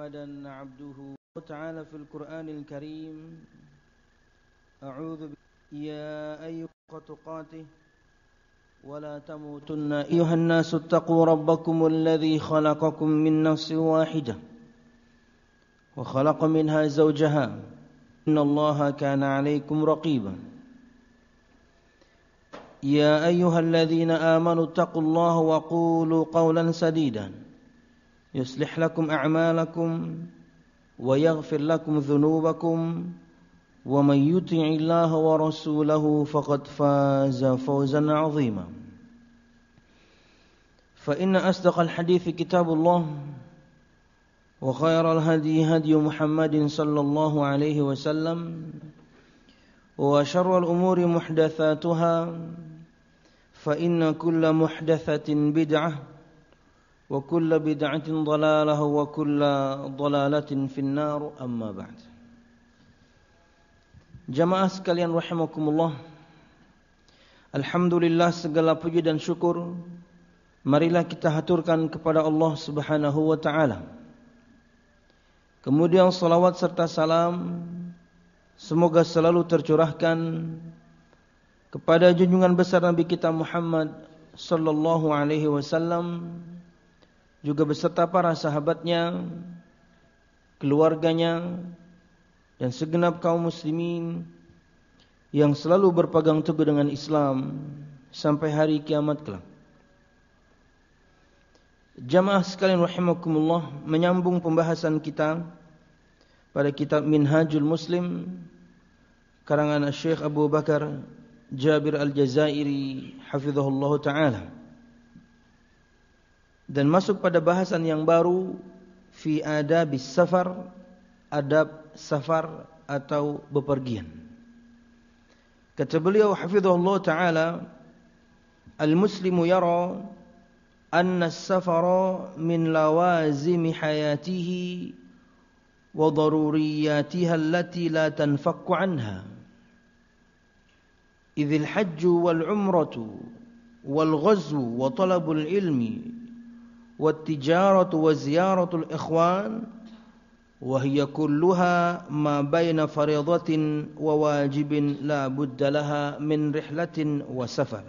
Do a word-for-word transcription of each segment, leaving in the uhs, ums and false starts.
محمدا عبده تعالى في القرآن الكريم أعوذ يا أيها تقاته ولا تموتن أيها الناس اتقوا ربكم الذي خلقكم من نفس واحدة وخلق منها زوجها إن الله كان عليكم رقيبا يا أيها الذين آمنوا اتقوا الله وقولوا قولا سديدا يصلح لكم أعمالكم ويغفر لكم ذنوبكم ومن يطع الله ورسوله فقد فاز فوزا عظيما فإن أصدق الحديث كتاب الله وخير الهدي هدي محمد صلى الله عليه وسلم وشر الأمور محدثاتها فإن كل محدثة بدعة وكل بدعة ضلالة وكل ضلالة في النار أما بعد. Jamaah sekalian rahimakumullah, alhamdulillah segala puji dan syukur marilah kita haturkan kepada Allah Subhanahu wa taala. Kemudian salawat serta salam semoga selalu tercurahkan kepada junjungan besar Nabi kita Muhammad sallallahu alaihi wasallam, juga beserta para sahabatnya, keluarganya, dan segenap kaum muslimin yang selalu berpegang teguh dengan Islam sampai hari kiamat kelak. Jamaah sekalian rahimakumullah, menyambung pembahasan kita pada kitab Minhajul Muslim karangan Syekh Abu Bakar Jabir Al-Jazairi hafizahullah ta'ala, dan masuk pada bahasan yang baru fi adabis safar, adab safar atau bepergian. Kata beliau hafizahullah ta'ala, al-muslimu yara anna as-safara min lawazimi hayatihi wa daruriyatiha allati la tanfakku anha idhil hajju wal umratu wal ghazwu wa talabul ilmi wat tijaratu wa ziyaratul ikhwan wa hiya kulluha ma baina faridatin wa wajibin la budda laha min rihlatin wa safar.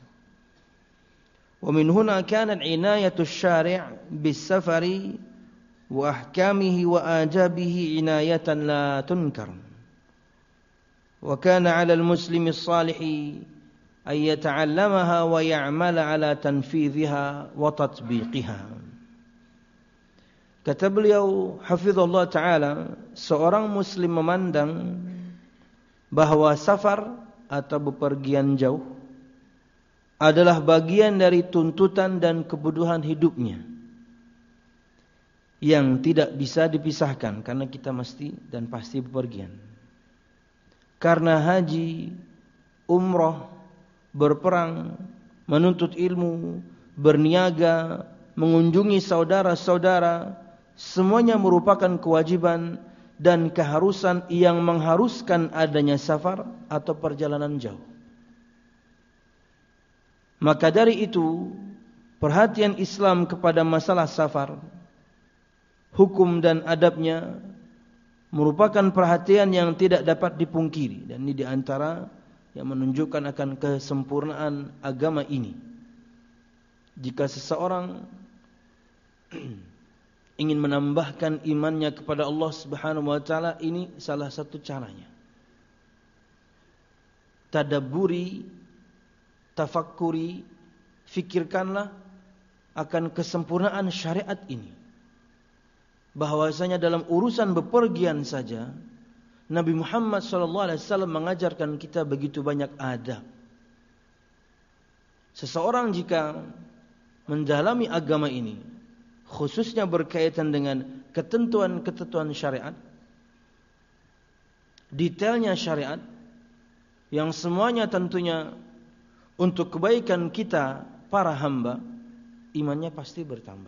Wa min huna kanat inayatu asy-syari' bis-safari wa ahkamihi wa ajabihi inayatan la tunkar. Wa kana 'ala al-muslimi as-salihi an yata'allamaha wa ya'mala 'ala tanfidhiha wa tatbiqiha. Kata beliau hafizallahu ta'ala, seorang muslim memandang bahwa safar atau bepergian jauh adalah bagian dari tuntutan dan kebutuhan hidupnya yang tidak bisa dipisahkan, karena kita mesti dan pasti bepergian. Karena haji, umrah, berperang, menuntut ilmu, berniaga, mengunjungi saudara-saudara, semuanya merupakan kewajiban dan keharusan yang mengharuskan adanya safar atau perjalanan jauh. Maka dari itu, perhatian Islam kepada masalah safar, hukum dan adabnya merupakan perhatian yang tidak dapat dipungkiri, dan ini diantara yang menunjukkan akan kesempurnaan agama ini. Jika seseorang ingin menambahkan imannya kepada Allah Subhanahu wa taala, ini salah satu caranya. Tadabburi, tafakkuri, fikirkanlah akan kesempurnaan syariat ini. Bahwasanya dalam urusan bepergian saja Nabi Muhammad sallallahu alaihi wasallam mengajarkan kita begitu banyak adab. Seseorang jika mendalami agama ini, khususnya berkaitan dengan ketentuan-ketentuan syariat, detailnya syariat, yang semuanya tentunya untuk kebaikan kita para hamba, imannya pasti bertambah.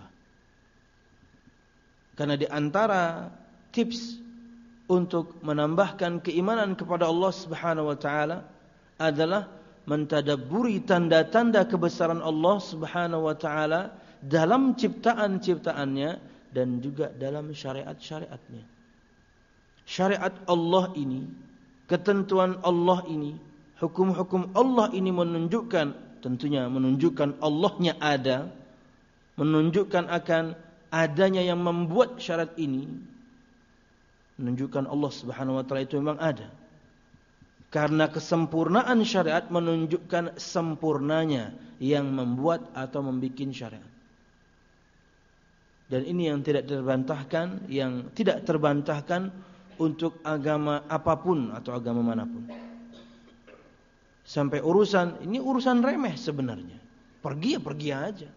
Karena di antara tips untuk menambahkan keimanan kepada Allah Subhanahu wa taala adalah mentadabburi tanda-tanda kebesaran Allah Subhanahu wa taala dalam ciptaan-ciptaannya dan juga dalam syariat-syariatnya. Syariat Allah ini, ketentuan Allah ini, hukum-hukum Allah ini menunjukkan, tentunya menunjukkan Allahnya ada, menunjukkan akan adanya yang membuat syariat ini, menunjukkan Allah Subhanahu wa taala itu memang ada. Karena kesempurnaan syariat menunjukkan sempurnanya yang membuat atau membikin syariat. Dan ini yang tidak terbantahkan, yang tidak terbantahkan untuk agama apapun atau agama manapun. Sampai urusan, ini urusan remeh sebenarnya. Pergi ya pergi aja.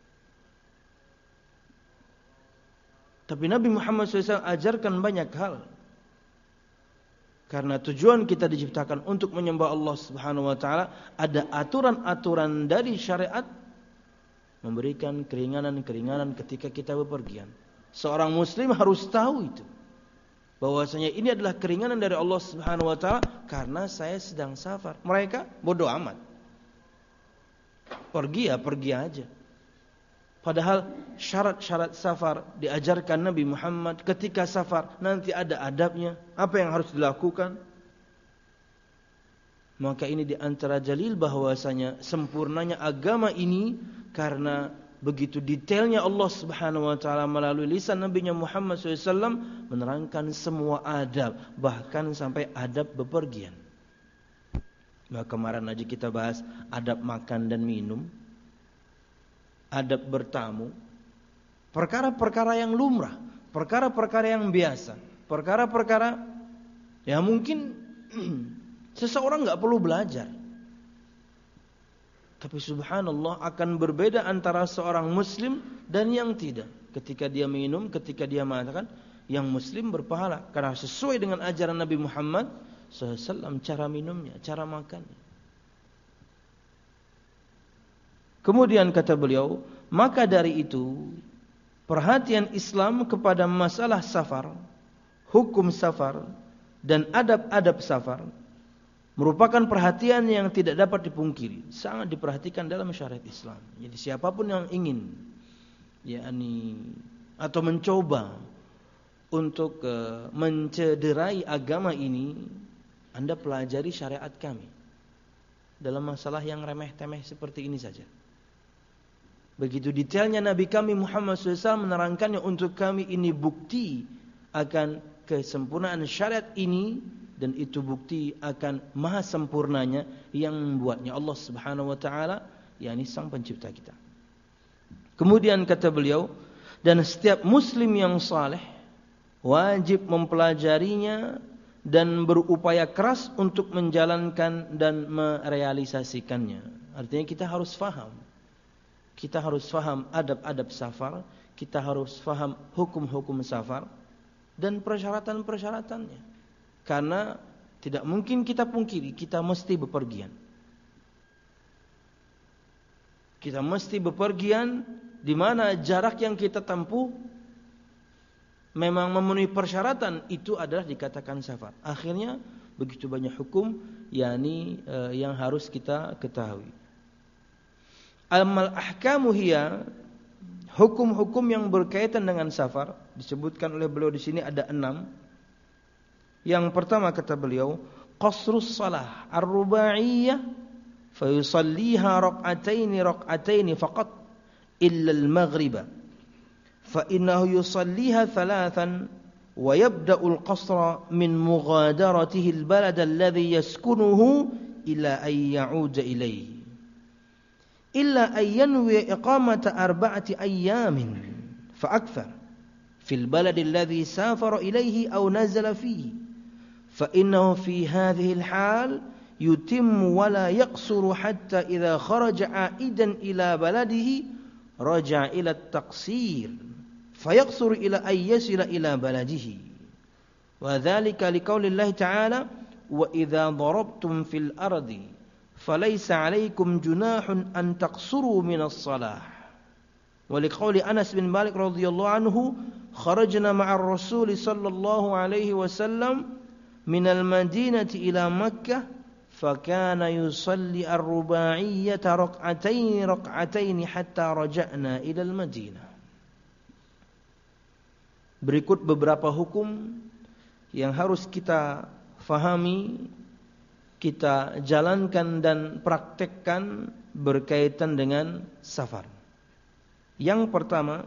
Tapi Nabi Muhammad shallallahu alaihi wasallam ajarkan banyak hal. Karena tujuan kita diciptakan untuk menyembah Allah Subhanahu wa taala, ada aturan-aturan dari syariat memberikan keringanan-keringanan ketika kita bepergian. Seorang muslim harus tahu itu. Bahwasanya ini adalah keringanan dari Allah Subhanahu wa taala karena saya sedang safar. Mereka bodoh amat. Pergi ya pergi aja. Padahal syarat-syarat safar diajarkan Nabi Muhammad ketika safar nanti ada adabnya, apa yang harus dilakukan. Maka ini di antara dalil bahwasanya sempurnanya agama ini karena begitu detailnya Allah Subhanahu wa taala melalui lisan Nabi-Nya Muhammad shallallahu alaihi wasallam menerangkan semua adab, bahkan sampai adab bepergian. Maka kemarin aja kita bahas adab makan dan minum, adab bertamu, perkara-perkara yang lumrah, perkara-perkara yang biasa, perkara-perkara yang mungkin seseorang enggak perlu belajar. Tapi subhanallah akan berbeda antara seorang muslim dan yang tidak. Ketika dia minum, ketika dia mengatakan yang muslim berpahala karena sesuai dengan ajaran Nabi Muhammad shallallahu alaihi wasallam cara minumnya, cara makannya. Kemudian kata beliau, maka dari itu perhatian Islam kepada masalah safar, hukum safar dan adab-adab safar merupakan perhatian yang tidak dapat dipungkiri, sangat diperhatikan dalam syariat Islam. Jadi siapapun yang ingin yakni atau mencoba untuk uh, mencederai agama ini, Anda pelajari syariat kami dalam masalah yang remeh-temeh seperti ini saja. Begitu detailnya Nabi kami Muhammad shallallahu alaihi wasallam menerangkannya untuk kami, ini bukti akan kesempurnaan syariat ini. Dan itu bukti akan maha sempurnanya yang membuatnya Allah Subhanahu wa taala, yakni sang pencipta kita. Kemudian kata beliau, dan setiap muslim yang saleh wajib mempelajarinya dan berupaya keras untuk menjalankan dan merealisasikannya. Artinya kita harus faham. Kita harus faham adab-adab safar, kita harus faham hukum-hukum safar dan persyaratan-persyaratannya. Karena tidak mungkin kita pungkiri, kita mesti bepergian. Kita mesti bepergian di mana jarak yang kita tempuh memang memenuhi persyaratan, itu adalah dikatakan safar. Akhirnya begitu banyak hukum yakni eh, yang harus kita ketahui. Al-mal ahkamu hiya, hukum-hukum yang berkaitan dengan safar disebutkan oleh beliau di sini ada enam. Yang pertama kata beliau, qasrus salah ar-ruba'iyyah fa yusalliha rak'ataini rak'ataini faqat illa al-maghriba fa innahu yusalliha thalathan wa yabda'u al-qasra min mughadaratihi al-balad alladhi yaskunuhu ila an ya'uda ilayhi illa an yanwi iqamata arba'ati ayyamin fa akthar fi al-balad alladhi safara ilayhi aw nazala fihi فإنه في هذه الحال يتم ولا يقصر حتى إذا خرج عائدا إلى بلده رجع إلى التقصير فيقصر إلى أن يصل إلى بلده وذلك لقول الله تعالى وإذا ضربتم في الأرض فليس عليكم جناح أن تقصروا من الصلاة ولقول أنس بن مالك رضي الله عنه خرجنا مع الرسول صلى الله عليه وسلم من المدينة إلى مكة فكان يصلي الرباعية ركعتين ركعتين حتى رجعنا إلى المدينة. berikut beberapa hukum yang harus kita fahami, kita jalankan dan praktekkan berkaitan dengan safar. Yang pertama,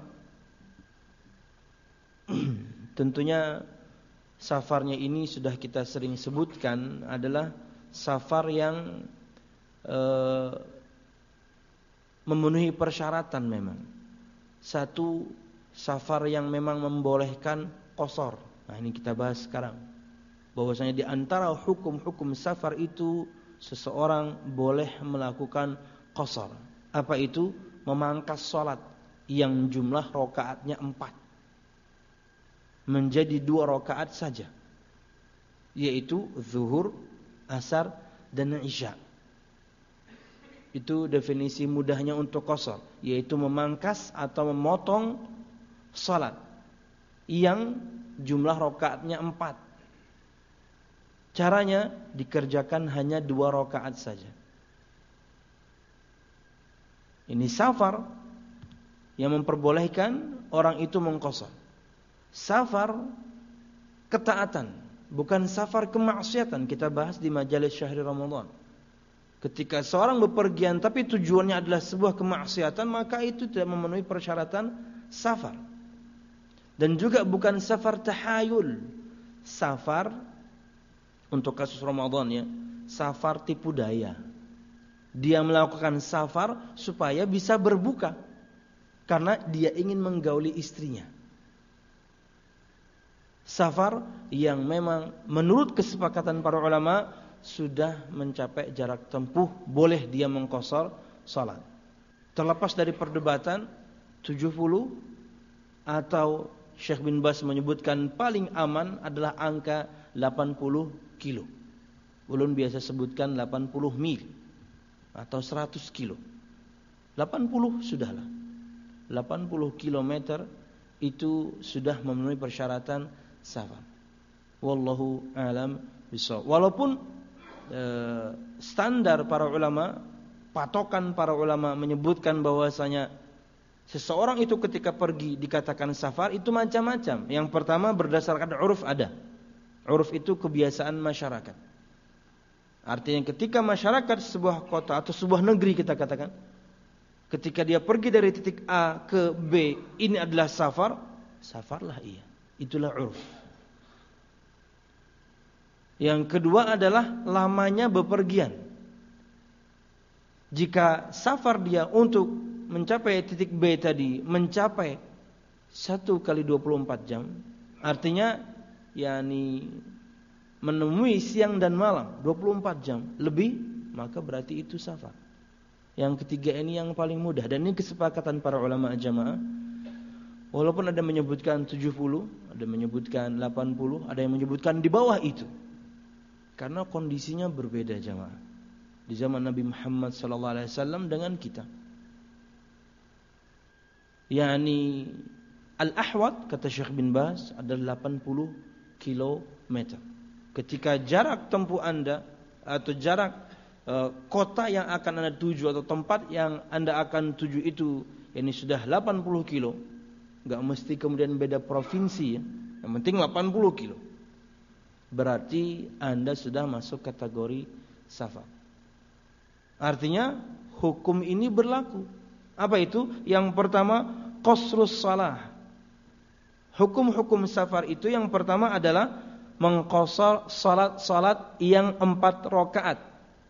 tentunya safarnya ini sudah kita sering sebutkan adalah safar yang eh, memenuhi persyaratan memang. Satu, safar yang memang membolehkan qasar. Nah, ini kita bahas sekarang. Bahwasanya di antara hukum-hukum safar itu seseorang boleh melakukan qasar. Apa itu? Memangkas salat yang jumlah rakaatnya empat menjadi dua rakaat saja, yaitu zuhur, asar, dan isya. Itu definisi mudahnya untuk qasar, yaitu memangkas atau memotong salat yang jumlah rakaatnya empat. Caranya dikerjakan hanya dua rakaat saja. Ini safar yang memperbolehkan orang itu mengqasar. Safar ketaatan, bukan safar kemaksiatan. Kita bahas di majalis Syahri Ramadan. Ketika seorang bepergian tapi tujuannya adalah sebuah kemaksiatan, maka itu tidak memenuhi persyaratan safar. Dan juga bukan safar tahayul. Safar untuk kasus Ramadan ya, safar tipu daya. Dia melakukan safar supaya bisa berbuka karena dia ingin menggauli istrinya. Safar yang memang menurut kesepakatan para ulama sudah mencapai jarak tempuh, boleh dia mengqasar salat. Terlepas dari perdebatan tujuh puluh atau Syekh bin Baz menyebutkan paling aman adalah angka delapan puluh kilo. Ulun biasa sebutkan delapan puluh mil atau seratus kilo. delapan puluh sudahlah. delapan puluh kilometer itu sudah memenuhi persyaratan safar. Wallahu a'lam bishawab. Walaupun e, standar para ulama, patokan para ulama menyebutkan bahwasanya seseorang itu ketika pergi dikatakan safar itu macam-macam. Yang pertama berdasarkan uruf ada. Uruf itu kebiasaan masyarakat. Artinya ketika masyarakat sebuah kota atau sebuah negeri kita katakan, ketika dia pergi dari titik A ke B, ini adalah safar, safarlah ia. Itulah uruf. Yang kedua adalah lamanya bepergian. Jika safar dia untuk mencapai titik B tadi mencapai satu kali dua puluh empat jam, artinya yakni menemui siang dan malam dua puluh empat jam lebih, maka berarti itu safar. Yang ketiga ini yang paling mudah, dan ini kesepakatan para ulama jamaah. Walaupun ada menyebutkan tujuh puluh, ada menyebutkan delapan puluh, ada yang menyebutkan di bawah itu. Karena kondisinya berbeda jamaah. Di zaman Nabi Muhammad sallallahu alaihi wasallam dengan kita. Yani al-ahwat kata Syekh bin Baz adalah delapan puluh kilometer. Ketika jarak tempuh Anda atau jarak e, kota yang akan Anda tuju atau tempat yang Anda akan tuju itu ini sudah delapan puluh kilo, enggak mesti kemudian beda provinsi ya. Yang penting delapan puluh kilo. Berarti Anda sudah masuk kategori safar. Artinya hukum ini berlaku. Apa itu? Yang pertama qasrus shalah. Hukum-hukum safar itu yang pertama adalah mengqasar salat-salat yang empat rakaat,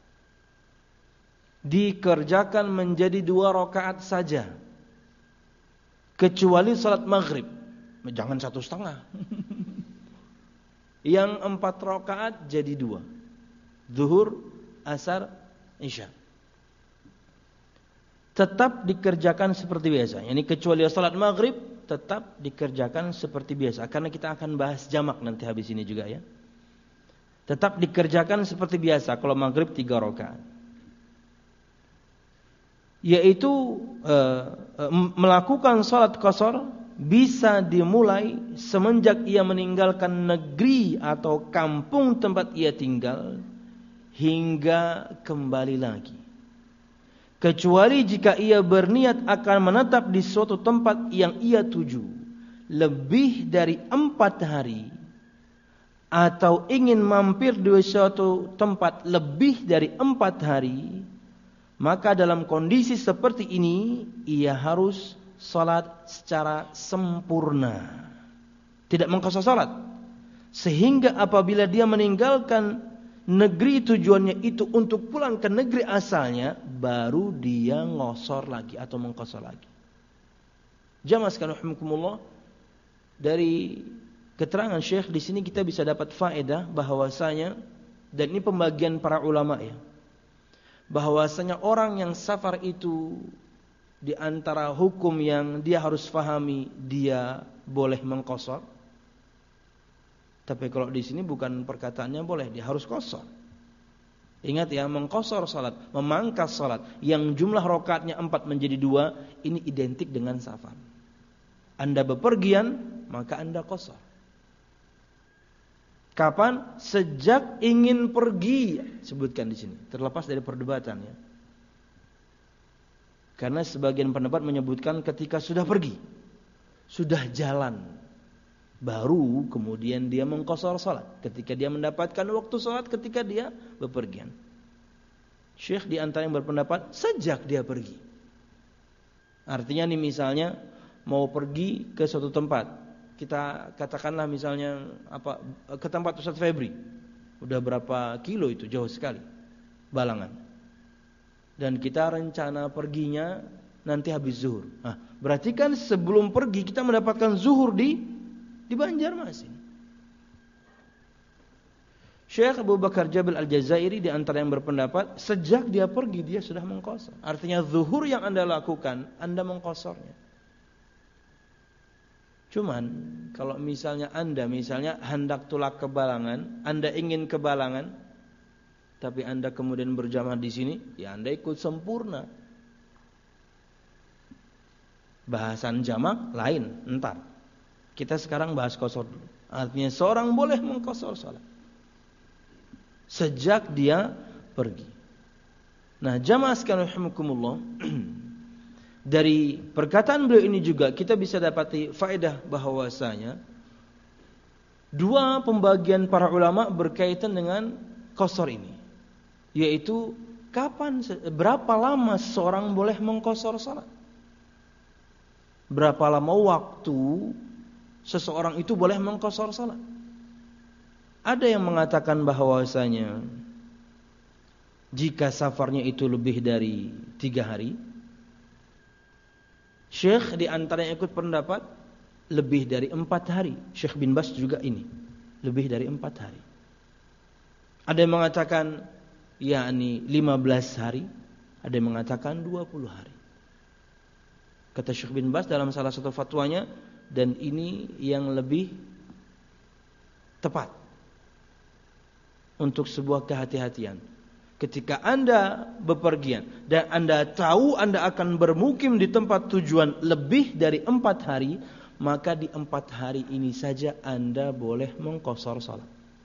dikerjakan menjadi dua rakaat saja, kecuali salat maghrib. Jangan satu setengah. Yang empat rakaat jadi dua, zuhur, asar, isya. Tetap dikerjakan seperti biasa. Ini kecuali salat maghrib tetap dikerjakan seperti biasa. Karena kita akan bahas jamak nanti habis ini juga ya. Tetap dikerjakan seperti biasa. Kalau maghrib tiga rakaat. Yaitu e, e, melakukan salat qasar bisa dimulai semenjak ia meninggalkan negeri atau kampung tempat ia tinggal hingga kembali lagi. Kecuali jika ia berniat akan menetap di suatu tempat yang ia tuju lebih dari empat hari atau ingin mampir di suatu tempat lebih dari empat hari, maka dalam kondisi seperti ini ia harus salat secara sempurna, tidak mengqasar salat, sehingga apabila dia meninggalkan negeri tujuannya itu untuk pulang ke negeri asalnya, baru dia ngosor lagi atau mengqasar lagi. Jamaah sekalian rahimakumullah, dari keterangan Syekh di sini kita bisa dapat faedah bahwasanya, dan ini pembagian para ulama ya, bahwasanya orang yang safar itu di antara hukum yang dia harus fahami, dia boleh mengqasar. Tapi kalau di sini bukan perkataannya boleh, dia harus qasar. Ingat ya, mengqasar salat, memangkas salat yang jumlah rakaatnya empat menjadi dua, ini identik dengan safar. Anda bepergian, maka Anda qasar. Kapan? Sejak ingin pergi, sebutkan di sini, terlepas dari perdebatan ya. Karena sebagian pendapat menyebutkan ketika sudah pergi, sudah jalan, baru kemudian dia mengqasar salat ketika dia mendapatkan waktu salat ketika dia bepergian. Syekh di antara yang berpendapat sejak dia pergi. Artinya nih, misalnya mau pergi ke suatu tempat, kita katakanlah misalnya apa, ke tempat Ustaz Febri, udah berapa kilo itu, jauh sekali, Balangan. Dan kita rencana perginya nanti habis zuhur. Nah, berarti kan sebelum pergi kita mendapatkan zuhur di di Banjarmasin. Syekh Abu Bakar Jabil Al-Jazairi di antara yang berpendapat sejak dia pergi dia sudah mengqasar. Artinya zuhur yang Anda lakukan, Anda mengqasarnya. Cuman kalau misalnya Anda misalnya hendak tulak ke Balangan, Anda ingin ke Balangan, tapi Anda kemudian berjamaah di sini, ya Anda ikut sempurna. Bahasan jamak lain, entar. Kita sekarang bahas qasar dulu. Artinya seorang boleh mengqasar salat sejak dia pergi. Nah, jamaah sekalian rahimakumullah, dari perkataan beliau ini juga kita bisa dapati faedah bahwasanya dua pembagian para ulama berkaitan dengan qasar ini, yaitu kapan, berapa lama seorang boleh mengqasar salat, berapa lama waktu seseorang itu boleh mengqasar salat. Ada yang mengatakan bahwasanya jika safarnya itu lebih dari tiga hari, Syekh di antara yang ikut pendapat lebih dari empat hari. Syekh bin Bas juga ini lebih dari empat hari. Ada yang mengatakan yakni lima belas hari, ada yang mengatakan dua puluh hari. Kata Syekh bin Bas dalam salah satu fatwanya, dan ini yang lebih tepat untuk sebuah kehati-hatian. Ketika Anda bepergian dan Anda tahu Anda akan bermukim di tempat tujuan lebih dari empat hari, maka di empat hari ini saja Anda boleh mengqasar salat.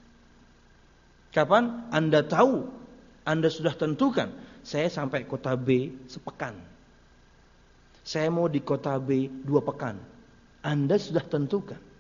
Kapan? Anda tahu, Anda sudah tentukan, saya sampai kota B sepekan, saya mau di kota B dua pekan. Anda sudah tentukan.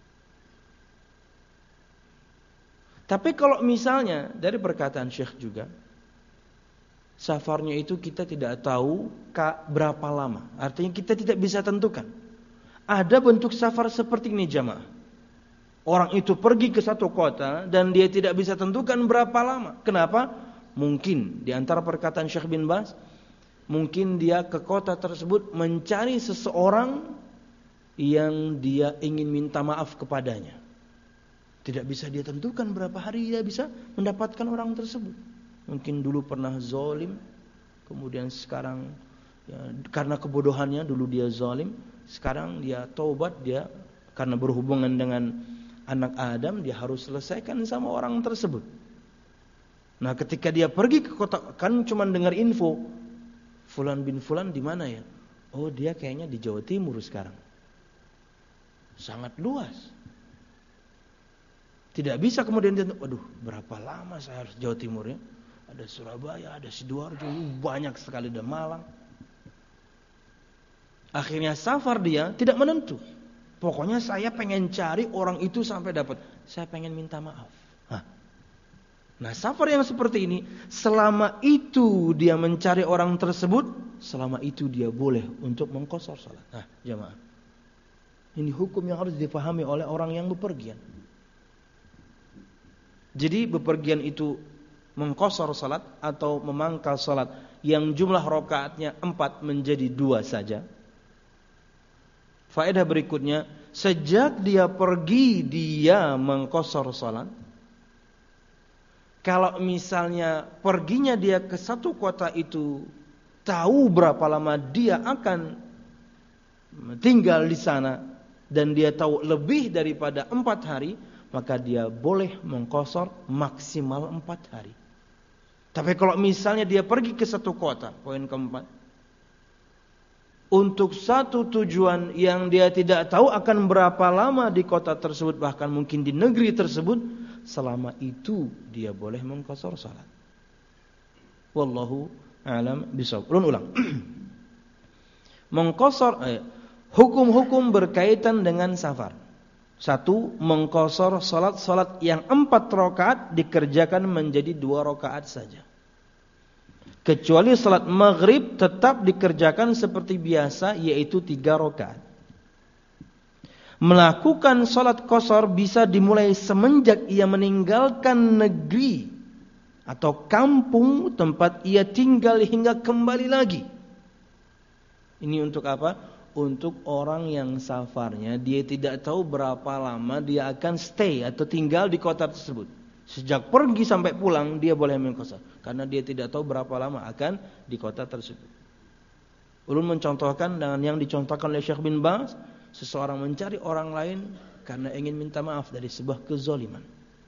Tapi kalau misalnya dari perkataan Syekh juga, safarnya itu kita tidak tahu berapa lama, artinya kita tidak bisa tentukan. Ada bentuk safar seperti ini jamaah, orang itu pergi ke satu kota dan dia tidak bisa tentukan berapa lama. Kenapa? Mungkin di antara perkataan Syekh bin Baz, mungkin dia ke kota tersebut mencari seseorang yang dia ingin minta maaf kepadanya. Tidak bisa dia tentukan berapa hari dia bisa mendapatkan orang tersebut. Mungkin dulu pernah zalim, kemudian sekarang ya, karena kebodohannya dulu dia zalim, sekarang dia taubat, dia karena berhubungan dengan anak Adam, dia harus selesaikan sama orang tersebut. Nah, ketika dia pergi ke kota, kan cuma dengar info Fulan bin Fulan di mana ya? Oh, dia kayaknya di Jawa Timur sekarang. Sangat luas. Tidak bisa kemudian dia, waduh, berapa lama saya harus Jawa Timur ya? Ada Surabaya, ada Sidoarjo, banyak sekali, ada Malang. Akhirnya safar dia tidak menentu. Pokoknya saya pengen cari orang itu sampai dapat. Saya pengen minta maaf. Hah. Nah, safar yang seperti ini, selama itu dia mencari orang tersebut, selama itu dia boleh untuk mengqashar salat. Nah, jamaah. Ini hukum yang harus dipahami oleh orang yang bepergian. Jadi bepergian itu mengqashar salat atau memangkas salat yang jumlah rakaatnya empat menjadi dua saja. Faedah berikutnya, sejak dia pergi dia mengqashar salat. Kalau misalnya perginya dia ke satu kota itu, tahu berapa lama dia akan tinggal di sana, dan dia tahu lebih daripada empat hari, maka dia boleh mengqashar maksimal empat hari. Tapi kalau misalnya dia pergi ke satu kota, poin keempat, untuk satu tujuan yang dia tidak tahu akan berapa lama di kota tersebut, bahkan mungkin di negeri tersebut, selama itu dia boleh mengqashar salat. Wallahu a'lam bishawab. Ulun ulang. Mengqashar eh, hukum-hukum berkaitan dengan safar. Satu, mengqashar salat-salat yang empat rakaat dikerjakan menjadi dua rakaat saja. Kecuali salat maghrib tetap dikerjakan seperti biasa, yaitu tiga rakaat. Melakukan salat qashar bisa dimulai semenjak ia meninggalkan negeri atau kampung tempat ia tinggal hingga kembali lagi. Ini untuk apa? Untuk orang yang safarnya dia tidak tahu berapa lama dia akan stay atau tinggal di kota tersebut. Sejak pergi sampai pulang dia boleh mengqashar, karena dia tidak tahu berapa lama akan di kota tersebut. Ulun mencontohkan dengan yang dicontohkan oleh Syekh bin Baz, seseorang mencari orang lain karena ingin minta maaf dari sebuah kezaliman.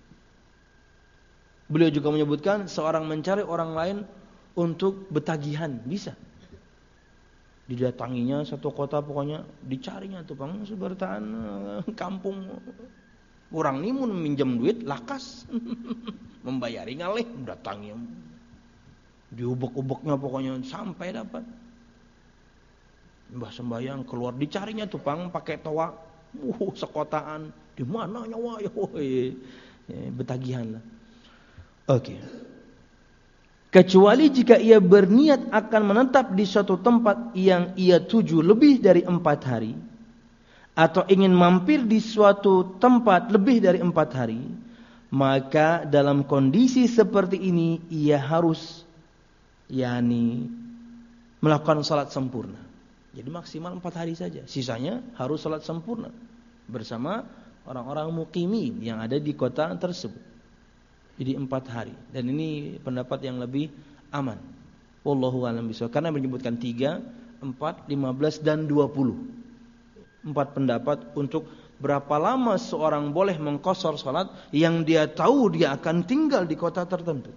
Beliau juga menyebutkan seorang mencari orang lain untuk betagihan, bisa. Didatanginya satu kota, pokoknya dicarinya tuh bang, bertahan kampung. Orang ini mau minjem duit lakas, membayari ngalih, datangi, diubek-ubeknya pokoknya sampai dapat. Mbah sembayang keluar, dicarinya tuh bang pakai toa, uh sekotaan, di mana nyawa ya, betagihan lah. Oke. Okay. Kecuali jika ia berniat akan menetap di suatu tempat yang ia tuju lebih dari empat hari, atau ingin mampir di suatu tempat lebih dari empat hari, maka dalam kondisi seperti ini ia harus yakni melakukan salat sempurna. Jadi maksimal empat hari saja, sisanya harus salat sempurna bersama orang-orang muqimin yang ada di kota tersebut. Jadi empat hari, dan ini pendapat yang lebih aman. Wallahu a'lam bishawab. Karena menyebutkan tiga, empat, lima belas dan dua puluh. Empat pendapat untuk berapa lama seorang boleh mengqashar salat yang dia tahu dia akan tinggal di kota tertentu.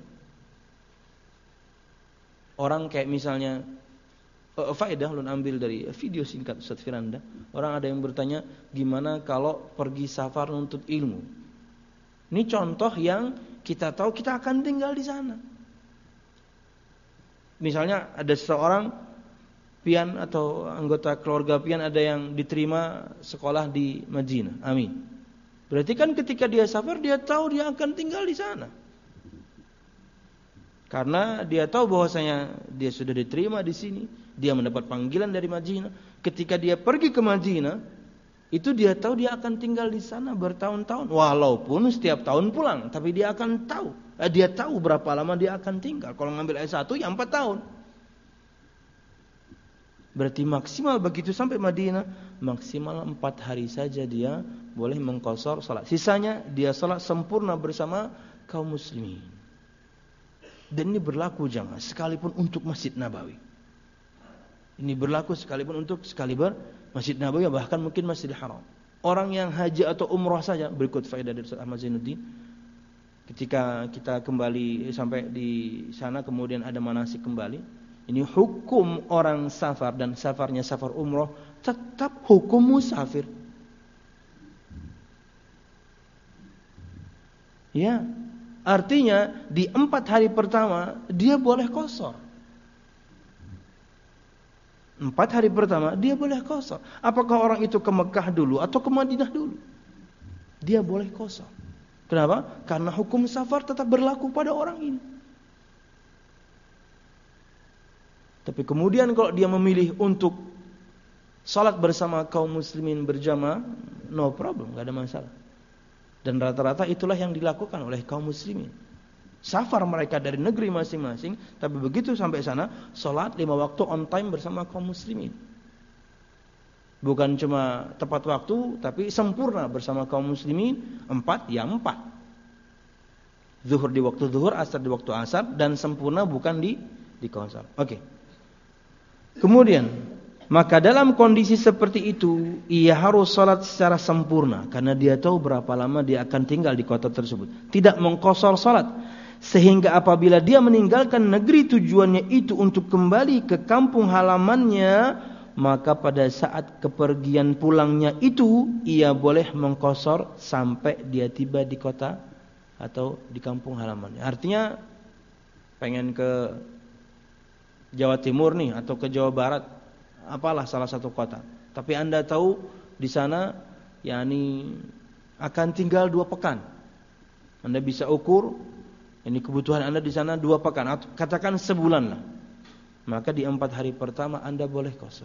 Orang kayak misalnya uh, faedah ulun ambil dari video singkat Ustaz Firanda. Orang ada yang bertanya, gimana kalau pergi safar untuk ilmu? Ini contoh yang kita tahu kita akan tinggal di sana. Misalnya ada seseorang pian atau anggota keluarga pian ada yang diterima sekolah di Madinah. Amin. Berarti kan ketika dia safar dia tahu dia akan tinggal di sana. Karena dia tahu bahwasanya dia sudah diterima di sini, dia mendapat panggilan dari Madinah. Ketika dia pergi ke Madinah, itu dia tahu dia akan tinggal di sana bertahun-tahun, walaupun setiap tahun pulang, tapi dia akan tahu, eh, dia tahu berapa lama dia akan tinggal. Kalau ngambil S satu ya empat tahun. Berarti maksimal begitu sampai Madinah, maksimal empat hari saja dia boleh mengqashar salat. Sisanya dia salat sempurna bersama kaum muslimin. Dan ini berlaku jangan sekalipun untuk Masjid Nabawi. Ini berlaku sekalipun untuk sekaliber Masjid Nabawi, bahkan mungkin Masjidil Haram. Orang yang haji atau umrah saja, berikut faedah dari Ustaz Ahmad Zainuddin. Ketika kita kembali sampai di sana kemudian ada manasik kembali, ini hukum orang safar dan safarnya safar umrah tetap hukum musafir. Ya, artinya di empat hari pertama dia boleh qashar. Empat hari pertama dia boleh qasar. Apakah orang itu ke Mekah dulu atau ke Madinah dulu? Dia boleh qasar. Kenapa? Karena hukum safar tetap berlaku pada orang ini. Tapi kemudian kalau dia memilih untuk salat bersama kaum muslimin berjamaah, no problem, enggak ada masalah. Dan rata-rata itulah yang dilakukan oleh kaum muslimin. Safar mereka dari negeri masing-masing, tapi begitu sampai sana, salat lima waktu on time bersama kaum muslimin. Bukan cuma tepat waktu, tapi sempurna bersama kaum muslimin. Empat, ya empat. Zuhur di waktu zuhur, asar di waktu asar, dan sempurna bukan di di qasar. Oke. Kemudian, maka dalam kondisi seperti itu, ia harus salat secara sempurna, karena dia tahu berapa lama dia akan tinggal di kota tersebut. Tidak mengqasar salat. Sehingga apabila dia meninggalkan negeri tujuannya itu untuk kembali ke kampung halamannya, maka pada saat kepergian pulangnya itu, ia boleh mengqasar sampai dia tiba di kota atau di kampung halamannya. Artinya pengen ke Jawa Timur nih atau ke Jawa Barat, apalah salah satu kota. Tapi Anda tahu di sana yakni akan tinggal dua pekan. Anda bisa ukur ini kebutuhan Anda di sana dua pekan, atau katakan sebulan lah. Maka di empat hari pertama Anda boleh qasar.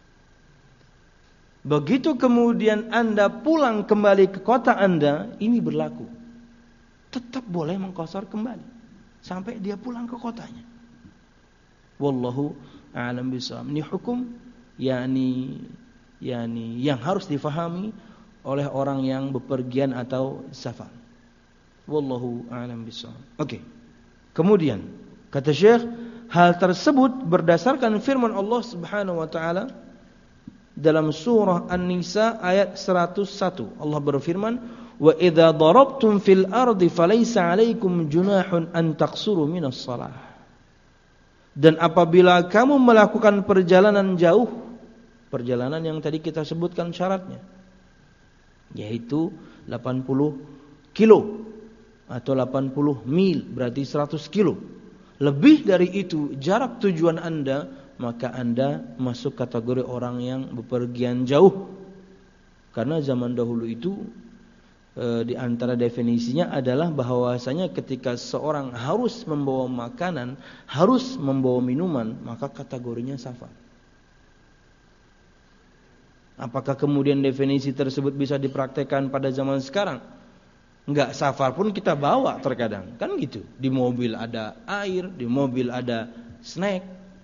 Begitu kemudian Anda pulang kembali ke kota Anda, ini berlaku. Tetap boleh mengqasar kembali sampai dia pulang ke kotanya. Wallahu a'lam bishawab. Ini hukum yakni yakni yang harus difahami oleh orang yang bepergian atau safar. Wallahu a'lam bishawab. Oke. Kemudian kata Syekh, hal tersebut berdasarkan firman Allah Subhanahu wa taala dalam surah An-Nisa ayat seratus satu. Allah berfirman, "Wa idza darabtum fil ardi falaysa 'alaikum junahun an taqsuru minas shalah." Dan apabila kamu melakukan perjalanan jauh, perjalanan yang tadi kita sebutkan syaratnya, yaitu delapan puluh kilo atau delapan puluh mil, berarti seratus kilo. Lebih dari itu jarak tujuan Anda, maka Anda masuk kategori orang yang bepergian jauh. Karena zaman dahulu itu e, di antara definisinya adalah bahwasanya ketika seorang harus membawa makanan, harus membawa minuman, maka kategorinya safar. Apakah kemudian definisi tersebut bisa dipraktekkan pada zaman sekarang? Enggak, safar pun kita bawa terkadang, kan gitu. Di mobil ada air, di mobil ada snack.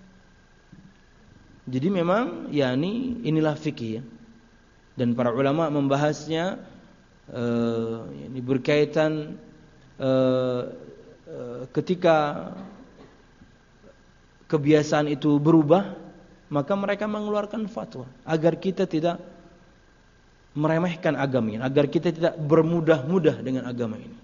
Jadi memang ya ini inilah fikih ya. Dan para ulama membahasnya uh, ini berkaitan uh, uh, ketika kebiasaan itu berubah, maka mereka mengeluarkan fatwa agar kita tidak meremehkan agama ini, agar kita tidak bermudah-mudah dengan agama ini.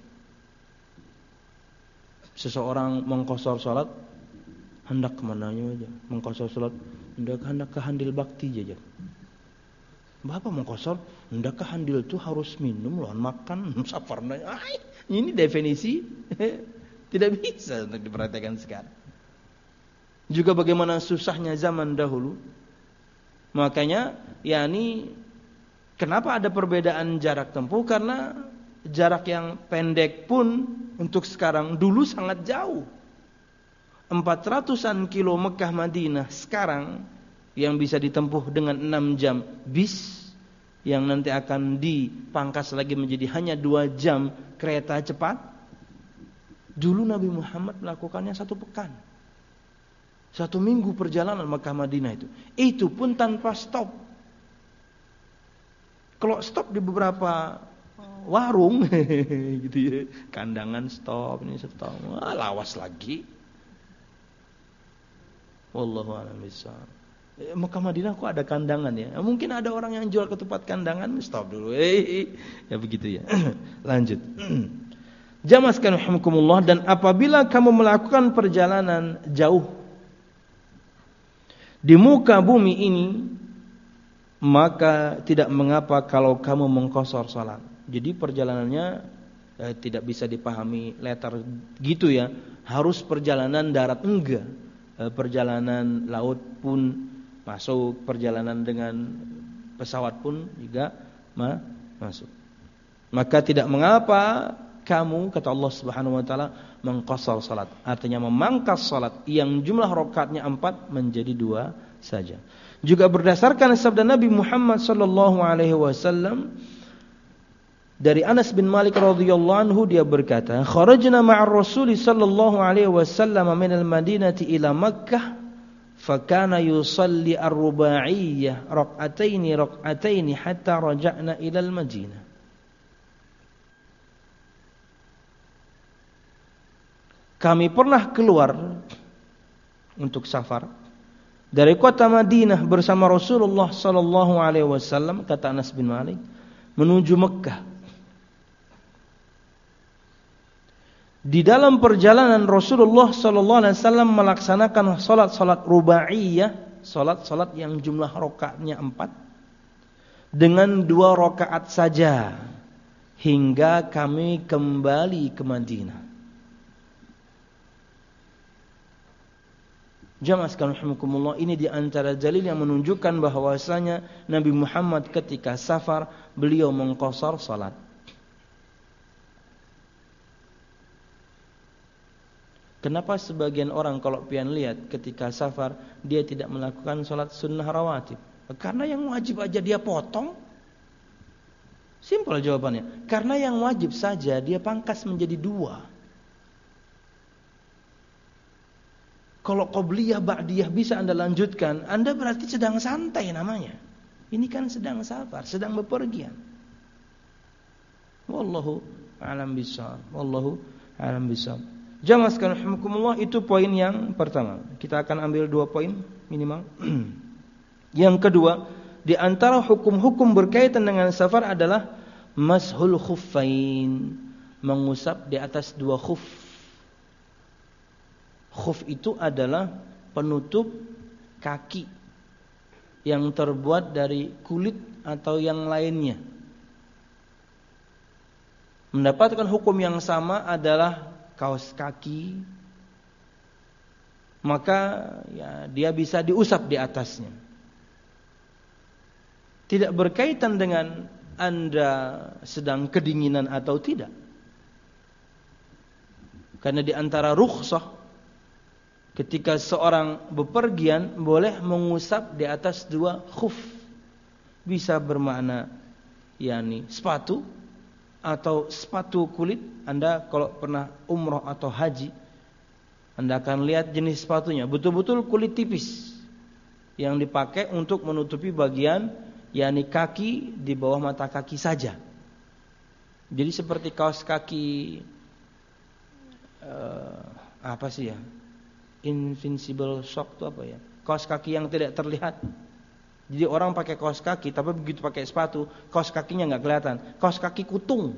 Seseorang mengqasar salat, hendak ke mananya aja. Mengqasar salat, hendak hendak ke handil bakti aja. Bapak mengqasar, hendak ke handil itu harus minum, loh, makan, safarna. Ah, ini definisi tidak bisa untuk diperhatikan sekarang. Juga bagaimana susahnya zaman dahulu. Makanya yakni kenapa ada perbedaan jarak tempuh? Karena jarak yang pendek pun untuk sekarang dulu sangat jauh. empat ratusan kilo Mekah Madinah sekarang yang bisa ditempuh dengan enam jam bis, yang nanti akan dipangkas lagi menjadi hanya dua jam kereta cepat. Dulu Nabi Muhammad melakukannya satu pekan. Satu minggu perjalanan Mekah Madinah itu. Itu pun tanpa stop. Kalau stop di beberapa warung gitu ya, kandangan stop, ini stop, wah, lawas lagi. Wallahu a'lam bishawab. Eh, Mekah Madinah kok ada kandangan ya? Mungkin ada orang yang jual ketupat kandangan, stop dulu. Eh, ya begitu ya. Lanjut. Jamaah sekalian rahimakumullah, dan apabila kamu melakukan perjalanan jauh di muka bumi ini, maka tidak mengapa kalau kamu mengqasar salat. Jadi perjalanannya eh, tidak bisa dipahami letter gitu ya. Harus perjalanan darat, enggak. Eh, perjalanan laut pun masuk, perjalanan dengan pesawat pun juga ma- masuk. Maka tidak mengapa kamu, kata Allah Subhanahu wa taala, mengqashar salat. Artinya memangkas salat yang jumlah rakaatnya empat menjadi dua saja. Juga berdasarkan sabda Nabi Muhammad sallallahu alaihi wasallam dari Anas bin Malik radhiyallahu anhu, dia berkata, "Kharajna ma'ar Rasul sallallahu alaihi wasallam min al-Madinati ila Makkah, fa kana yusalli ar-ruba'iyyah rak'ataini rak'ataini hatta raja'na ila al-Madinah." Kami pernah keluar untuk safar dari kota Madinah bersama Rasulullah sallallahu alaihi wasallam, kata Anas bin Malik, menuju Mekah. Di dalam perjalanan Rasulullah sallallahu alaihi wasallam melaksanakan salat-salat rubaiyah, salat-salat yang jumlah rakaatnya empat, dengan dua rakaat saja hingga kami kembali ke Madinah. Jamaah sekalian rahimakumullah, ini di antara dalil yang menunjukkan bahwasanya Nabi Muhammad ketika safar beliau mengqashar salat. Kenapa sebagian orang kalau pian lihat ketika safar dia tidak melakukan salat sunnah rawatib? Karena yang wajib aja dia potong. Simpel jawabannya. Karena yang wajib saja dia pangkas menjadi dua. Kalau qobliyah ba'diyah bisa Anda lanjutkan, Anda berarti sedang santai namanya. Ini kan sedang safar, sedang bepergian. Wallahu a'lam bishawab. Wallahu a'lam bishawab. Jamaah sekalian rahimakumullah, itu poin yang pertama. Kita akan ambil dua poin minimal. Yang kedua, di antara hukum-hukum berkaitan dengan safar adalah mashul khuffain, mengusap di atas dua khuf. Khuf itu adalah penutup kaki yang terbuat dari kulit atau yang lainnya. Mendapatkan hukum yang sama adalah kaos kaki, maka ya, dia bisa diusap di atasnya. Tidak berkaitan dengan Anda sedang kedinginan atau tidak. Karena di antara rukhsah ketika seorang bepergian boleh mengusap di atas dua khuf. Bisa bermakna yakni sepatu atau sepatu kulit. Anda kalau pernah umroh atau haji, Anda akan lihat jenis sepatunya, betul-betul kulit tipis yang dipakai untuk menutupi bagian yakni kaki di bawah mata kaki saja. Jadi seperti kaos kaki uh, apa sih ya? Invincible shock itu apa ya? Kaos kaki yang tidak terlihat. Jadi orang pakai kaos kaki, tapi begitu pakai sepatu, kaos kakinya nggak kelihatan. Kaos kaki kutung.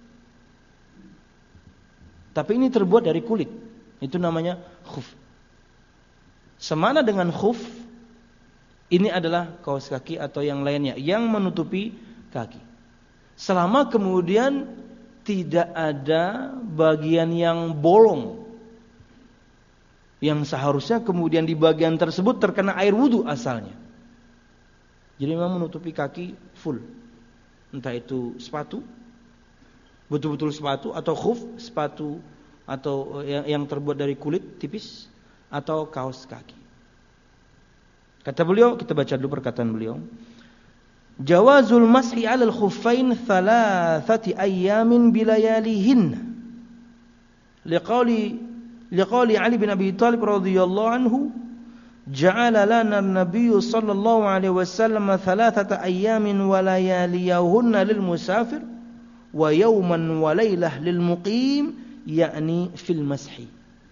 Tapi ini terbuat dari kulit. Itu namanya khuf. Semana dengan khuf, ini adalah kaos kaki atau yang lainnya yang menutupi kaki. Selama kemudian tidak ada bagian yang bolong, yang seharusnya kemudian di bagian tersebut terkena air wudu asalnya. Jadi memang menutupi kaki full. Entah itu sepatu, betul-betul sepatu, atau khuf, sepatu atau yang, yang terbuat dari kulit tipis, atau kaos kaki. Kata beliau, kita baca dulu perkataan beliau. Jawazul mashi 'alal khuffain thalathati ayyamin bilayalihin. Liqauli Liqauli Ali bin Abi Thalib radhiyallahu anhu, ja'ala lana an-nabiy sallallahu alaihi wasallam thalathata ayyamin wa layaliyahunna lil musafir wa yawman wa laylah lil muqim, yakni fil mashi.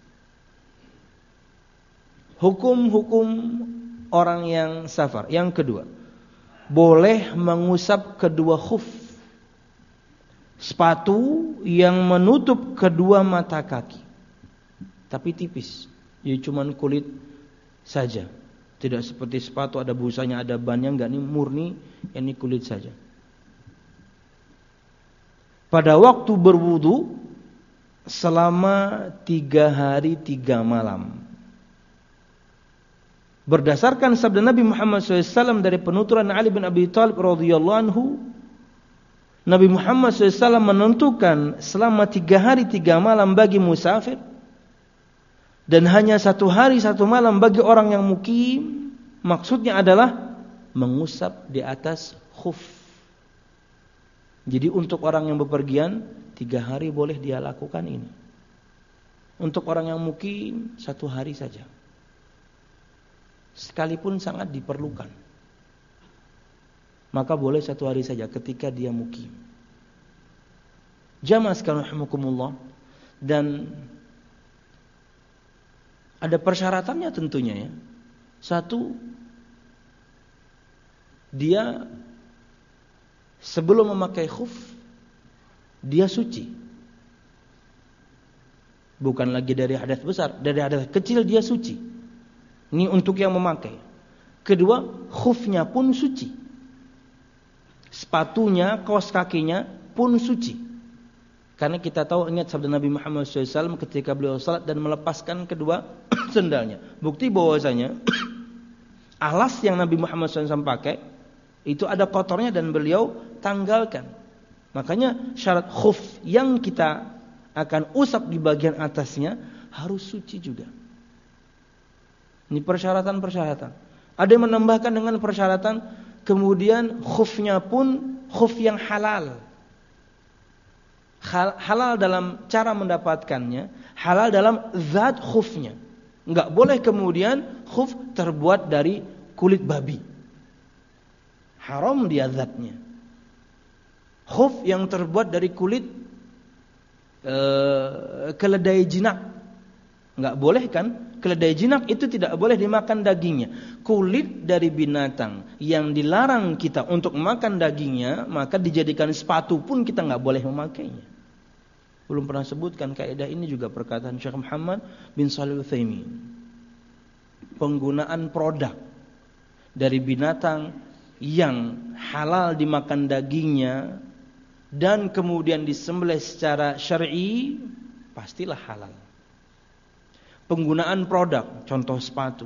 Hukum-hukum orang yang safar. Yang kedua, boleh mengusap kedua khuf, sepatu yang menutup kedua mata kaki, tapi tipis, ya cuman kulit saja. Tidak seperti sepatu ada busanya, ada bannya, enggak, ini murni, ini kulit saja. Pada waktu berwudu selama tiga hari tiga malam. Berdasarkan sabda Nabi Muhammad shallallahu alaihi wasallam dari penuturan Ali bin Abi Thalib radhiyallahu anhu, Nabi Muhammad shallallahu alaihi wasallam menentukan selama tiga hari tiga malam bagi musafir, dan hanya satu hari satu malam bagi orang yang mukim. Maksudnya adalah mengusap di atas khuf. Jadi untuk orang yang bepergian tiga hari boleh dia lakukan ini. Untuk orang yang mukim satu hari saja, sekalipun sangat diperlukan, maka boleh satu hari saja ketika dia mukim. Jamaah sekalian rahimakumullah, dan ada persyaratannya tentunya ya. Satu, dia sebelum memakai khuf dia suci. Bukan lagi dari hadas besar, dari hadas kecil dia suci. Ini untuk yang memakai. Kedua, khufnya pun suci. Sepatunya, kaos kakinya pun suci. Karena kita tahu, ingat sabda Nabi Muhammad shallallahu alaihi wasallam ketika beliau salat dan melepaskan kedua sendalnya. Bukti bahwasanya alas yang Nabi Muhammad shallallahu alaihi wasallam pakai itu ada kotornya dan beliau tanggalkan. Makanya syarat khuf yang kita akan usap di bagian atasnya harus suci juga. Ini persyaratan-persyaratan. Ada yang menambahkan dengan persyaratan kemudian khufnya pun khuf yang halal. Halal dalam cara mendapatkannya, halal dalam zat khufnya. Enggak boleh kemudian khuf terbuat dari kulit babi. Haram dia zatnya. Khuf yang terbuat dari kulit uh, keledai jinak, enggak boleh kan? Keledai jinak itu tidak boleh dimakan dagingnya. Kulit dari binatang yang dilarang kita untuk makan dagingnya, maka dijadikan sepatu pun kita enggak boleh memakainya. Belum pernah sebutkan kaidah ini juga perkataan Syekh Muhammad bin Shalih Al-Utsaimin. Penggunaan produk dari binatang yang halal dimakan dagingnya dan kemudian disembelih secara syar'i pastilah halal. Penggunaan produk, contoh sepatu,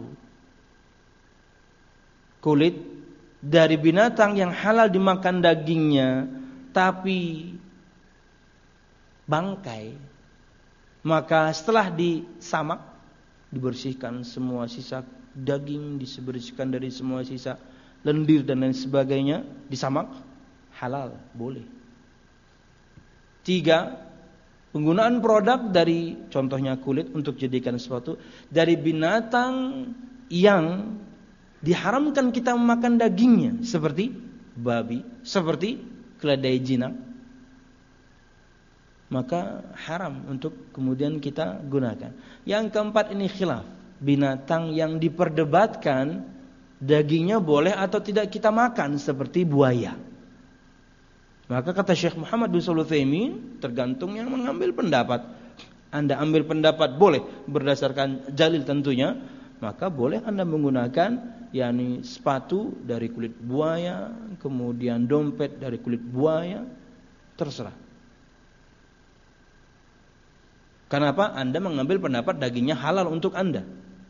kulit dari binatang yang halal dimakan dagingnya tapi bangkai, maka setelah disamak, dibersihkan semua sisa daging, dibersihkan dari semua sisa lendir dan lain sebagainya, disamak, halal, boleh. Tiga, penggunaan produk dari contohnya kulit untuk jadikan sesuatu dari binatang yang diharamkan kita memakan dagingnya, seperti babi, seperti keledai jinak, maka haram untuk kemudian kita gunakan. Yang keempat ini khilaf, binatang yang diperdebatkan dagingnya boleh atau tidak kita makan, seperti buaya. Maka kata Syekh Muhammad bin Shalih Al-Utsaimin, tergantung yang mengambil pendapat. Anda ambil pendapat boleh berdasarkan dalil tentunya, maka boleh Anda menggunakan yakni sepatu dari kulit buaya, kemudian dompet dari kulit buaya, terserah. Kenapa? Anda mengambil pendapat dagingnya halal untuk Anda.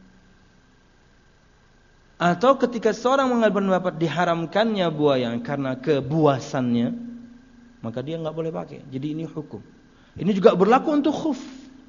Atau ketika seorang mengambil pendapat diharamkannya buaya karena kebuasannya, maka dia enggak boleh pakai. Jadi ini hukum. Ini juga berlaku untuk khuf.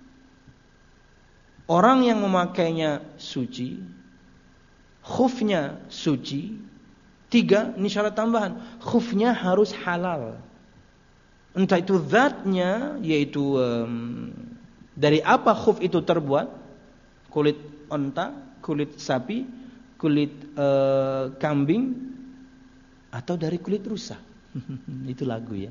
Orang yang memakainya suci, khufnya suci. Tiga, ini syarat tambahan, khufnya harus halal. Entah itu zatnya, yaitu um, dari apa khuf itu terbuat? Kulit onta, kulit sapi, kulit uh, kambing, atau dari kulit rusa. Itu lagu ya.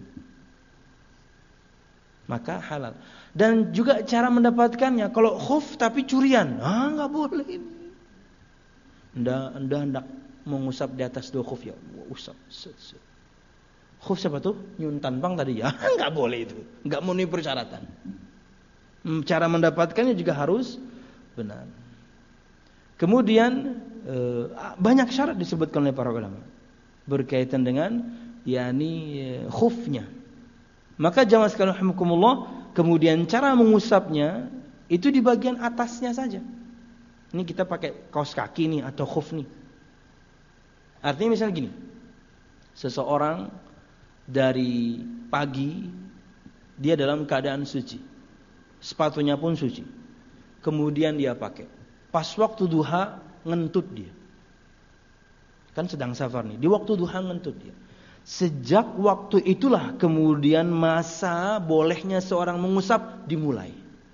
Maka halal. Dan juga cara mendapatkannya. Kalau khuf tapi curian, ah nggak boleh ini. Anda anda hendak mengusap di atas dua khuf ya, usap. Khuf siapa tuh? Nyuntan bang tadi ya, nggak boleh itu, nggak memenuhi persyaratan. Cara mendapatkannya juga harus benar. Kemudian banyak syarat disebutkan oleh para ulama berkaitan dengan yakni khufnya. Maka jamaah sekalian rahimakumullah, kemudian cara mengusapnya itu di bagian atasnya saja. Ini kita pakai kaos kaki nih atau khuf nih. Artinya misalnya gini. Seseorang dari pagi dia dalam keadaan suci. Sepatunya pun suci. Kemudian dia pakai. Pas waktu duha ngentut dia. Kan sedang safar nih. Di waktu duha ngentut dia. Sejak waktu itulah kemudian masa bolehnya seorang mengusap dimulai.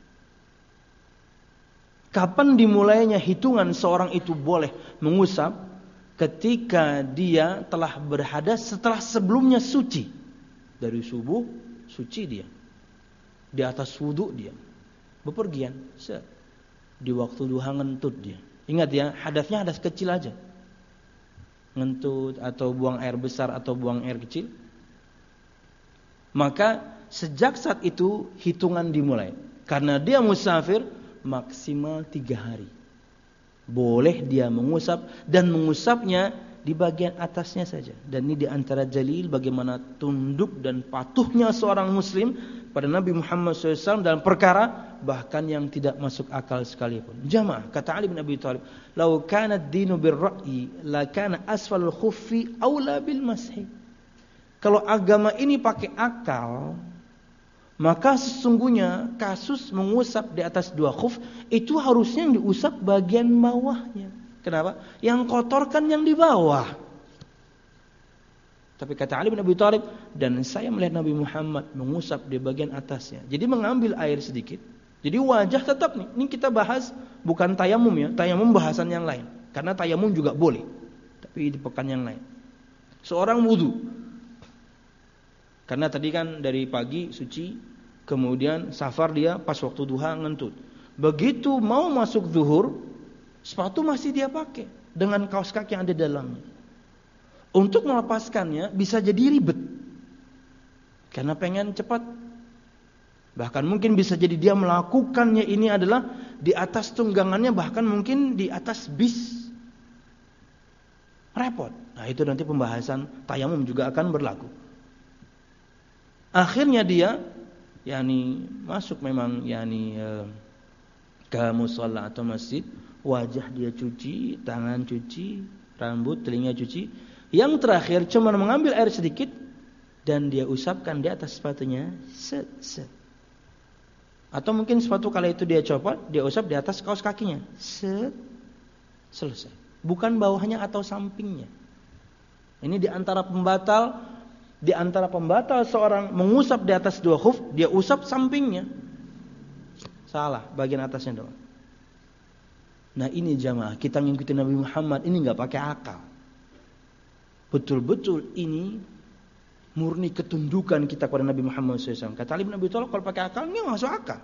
Kapan dimulainya hitungan seorang itu boleh mengusap? Ketika dia telah berhadas setelah sebelumnya suci. Dari subuh suci dia. Di atas wudu dia. Bepergian. Set. Di waktu duha ngentut dia. Ingat ya, hadasnya hadas kecil aja. Ngentut atau buang air besar atau buang air kecil. Maka sejak saat itu hitungan dimulai. Karena dia musafir maksimal tiga hari. Boleh dia mengusap dan mengusapnya di bagian atasnya saja. Dan ini di antara dalil bagaimana tunduk dan patuhnya seorang muslim pada Nabi Muhammad shallallahu alaihi wasallam dalam perkara bahkan yang tidak masuk akal sekalipun. Jamaah, kata Ali bin Abi Thalib, "Lau kana ad-dinu bir-ra'yi, la kana asfalul khuffi aula bil mashi." Kalau agama ini pakai akal, maka sesungguhnya kasus mengusap di atas dua khuf itu harusnya yang diusap bagian bawahnya. Kenapa? Yang kotor kan yang di bawah. Tapi kata Ali bin Abi Thalib, dan saya melihat Nabi Muhammad mengusap di bagian atasnya. Jadi mengambil air sedikit. Jadi wajah tetap nih. Ini kita bahas bukan tayamum ya. Tayamum bahasan yang lain. Karena tayamum juga boleh. Tapi di pekan yang lain. Seorang wudu. Karena tadi kan dari pagi suci, kemudian safar dia pas waktu duha ngentut. Begitu mau masuk zuhur, sepatu masih dia pakai dengan kaos kaki yang ada dalamnya. Untuk melepaskannya bisa jadi ribet. Karena pengen cepat. Bahkan mungkin bisa jadi dia melakukannya ini adalah di atas tunggangannya, bahkan mungkin di atas bis. Repot. Nah itu nanti pembahasan tayamum juga akan berlaku. Akhirnya dia yakni masuk memang yakni eh, ke musalla atau masjid, wajah dia cuci, tangan cuci, rambut, telinga cuci. Yang terakhir cuma mengambil air sedikit dan dia usapkan di atas sepatunya, set set. Atau mungkin sepatu kala itu dia copot, dia usap di atas kaos kakinya, set, selesai. Bukan bawahnya atau sampingnya. Ini di antara pembatal. Di antara pembatal seorang mengusap di atas dua khuf, dia usap sampingnya. Salah, bagian atasnya doang. Nah ini jamaah, kita ngikutin Nabi Muhammad, ini gak pakai akal. Betul-betul ini murni ketundukan kita kepada Nabi Muhammad shallallahu alaihi wasallam. Kata Ali bin Abi Thalib, kalau pakai akal, ini gak masuk akal.